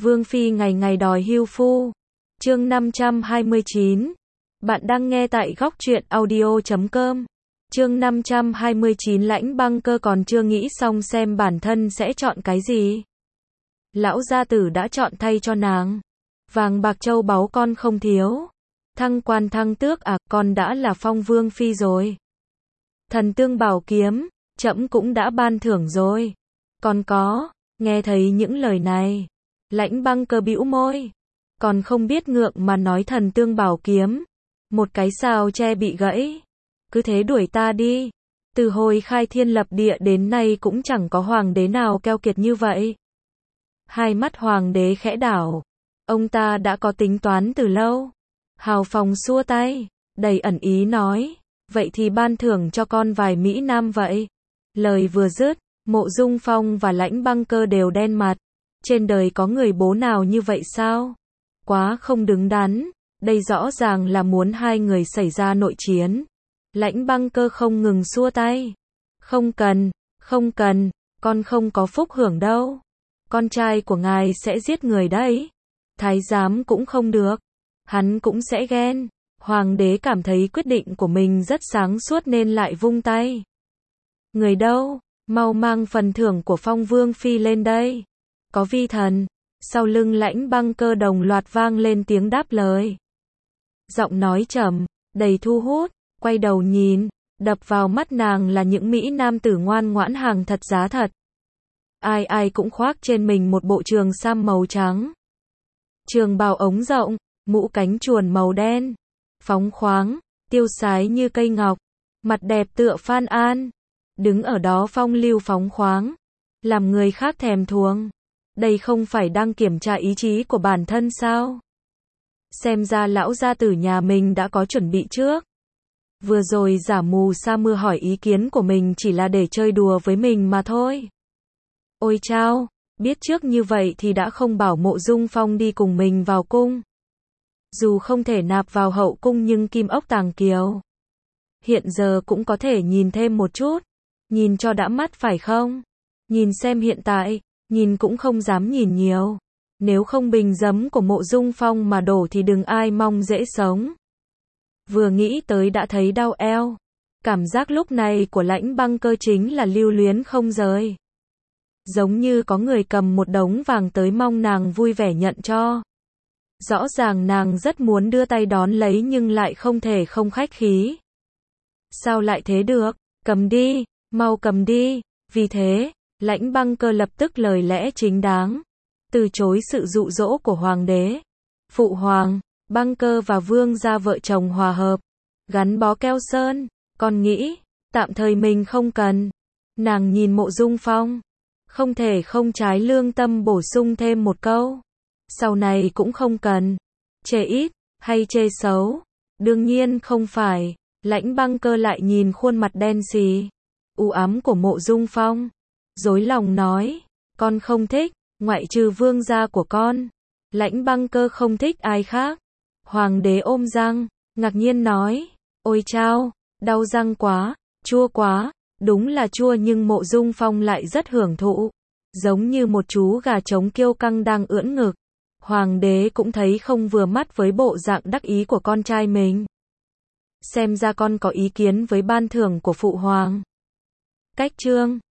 Vương Phi ngày ngày đòi hưu phu. Chương 529. Bạn đang nghe tại góc truyện audio.com. Chương 529 Lãnh Băng Cơ còn chưa nghĩ xong xem bản thân sẽ chọn cái gì. Lão gia tử đã chọn thay cho nàng. Vàng bạc châu báu con không thiếu. Thăng quan thăng tước con đã là phong vương phi rồi. Thần tương bảo kiếm, trẫm cũng đã ban thưởng rồi. Còn có, nghe thấy những lời này, Lãnh Băng Cơ bĩu môi, còn không biết ngượng mà nói thần tương bảo kiếm, một cái sao tre bị gãy, cứ thế đuổi ta đi. Từ hồi khai thiên lập địa đến nay cũng chẳng có hoàng đế nào keo kiệt như vậy. Hai mắt hoàng đế khẽ đảo, ông ta đã có tính toán từ lâu. Hào Phong xua tay, đầy ẩn ý nói, vậy thì ban thưởng cho con vài Mỹ Nam vậy. Lời vừa dứt, Mộ Dung Phong và Lãnh Băng Cơ đều đen mặt. Trên đời có người bố nào như vậy sao? Quá không đứng đắn, đây rõ ràng là muốn hai người xảy ra nội chiến. Lãnh Băng Cơ không ngừng xua tay. Không cần, con không có phúc hưởng đâu. Con trai của ngài sẽ giết người đấy. Thái giám cũng không được. Hắn cũng sẽ ghen. Hoàng đế cảm thấy quyết định của mình rất sáng suốt nên lại vung tay. Người đâu? Mau mang phần thưởng của Phong Vương Phi lên đây. Có vi thần. Sau lưng Lãnh Băng Cơ đồng loạt vang lên tiếng đáp lời. Giọng nói trầm, đầy thu hút, quay đầu nhìn, đập vào mắt nàng là những Mỹ Nam tử ngoan ngoãn hàng thật giá thật. Ai ai cũng khoác trên mình một bộ trường sam màu trắng. Trường bào ống rộng, mũ cánh chuồn màu đen, phóng khoáng, tiêu sái như cây ngọc, mặt đẹp tựa Phan An. Đứng ở đó phong lưu phóng khoáng, làm người khác thèm thuồng. Đây không phải đang kiểm tra ý chí của bản thân sao? Xem ra lão gia tử nhà mình đã có chuẩn bị trước. Vừa rồi giả mù sa mưa hỏi ý kiến của mình chỉ là để chơi đùa với mình mà thôi. Ôi chao, biết trước như vậy thì đã không bảo Mộ Dung Phong đi cùng mình vào cung. Dù không thể nạp vào hậu cung nhưng kim ốc tàng kiều. Hiện giờ cũng có thể nhìn thêm một chút. Nhìn cho đã mắt phải không? Nhìn xem hiện tại, nhìn cũng không dám nhìn nhiều. Nếu không bình giấm của Mộ Dung Phong mà đổ thì đừng ai mong dễ sống. Vừa nghĩ tới đã thấy đau eo. Cảm giác lúc này của Lãnh Băng Cơ chính là lưu luyến không rời. Giống như có người cầm một đống vàng tới mong nàng vui vẻ nhận cho. Rõ ràng nàng rất muốn đưa tay đón lấy nhưng lại không thể không khách khí. Sao lại thế được? Cầm đi, mau cầm đi. Vì thế, Lãnh Băng Cơ lập tức lời lẽ chính đáng, từ chối sự dụ dỗ của hoàng đế. Phụ hoàng, Băng Cơ và Vương gia vợ chồng hòa hợp, gắn bó keo sơn, con nghĩ, tạm thời mình không cần. Nàng nhìn Mộ Dung Phong, không thể không trái lương tâm bổ sung thêm một câu. Sau này cũng không cần. Chê ít, hay chê xấu? Đương nhiên không phải. Lãnh Băng Cơ lại nhìn khuôn mặt đen xì, u ám của Mộ Dung Phong. Dối lòng nói, con không thích, ngoại trừ vương gia của con. Lãnh Băng Cơ không thích ai khác. Hoàng đế ôm răng, ngạc nhiên nói, ôi chao, đau răng quá, chua quá. Đúng là chua nhưng Mộ Dung Phong lại rất hưởng thụ. Giống như một chú gà trống kiêu căng đang ưỡn ngực. Hoàng đế cũng thấy không vừa mắt với bộ dạng đắc ý của con trai mình. Xem ra con có ý kiến với ban thưởng của phụ hoàng. Cách chương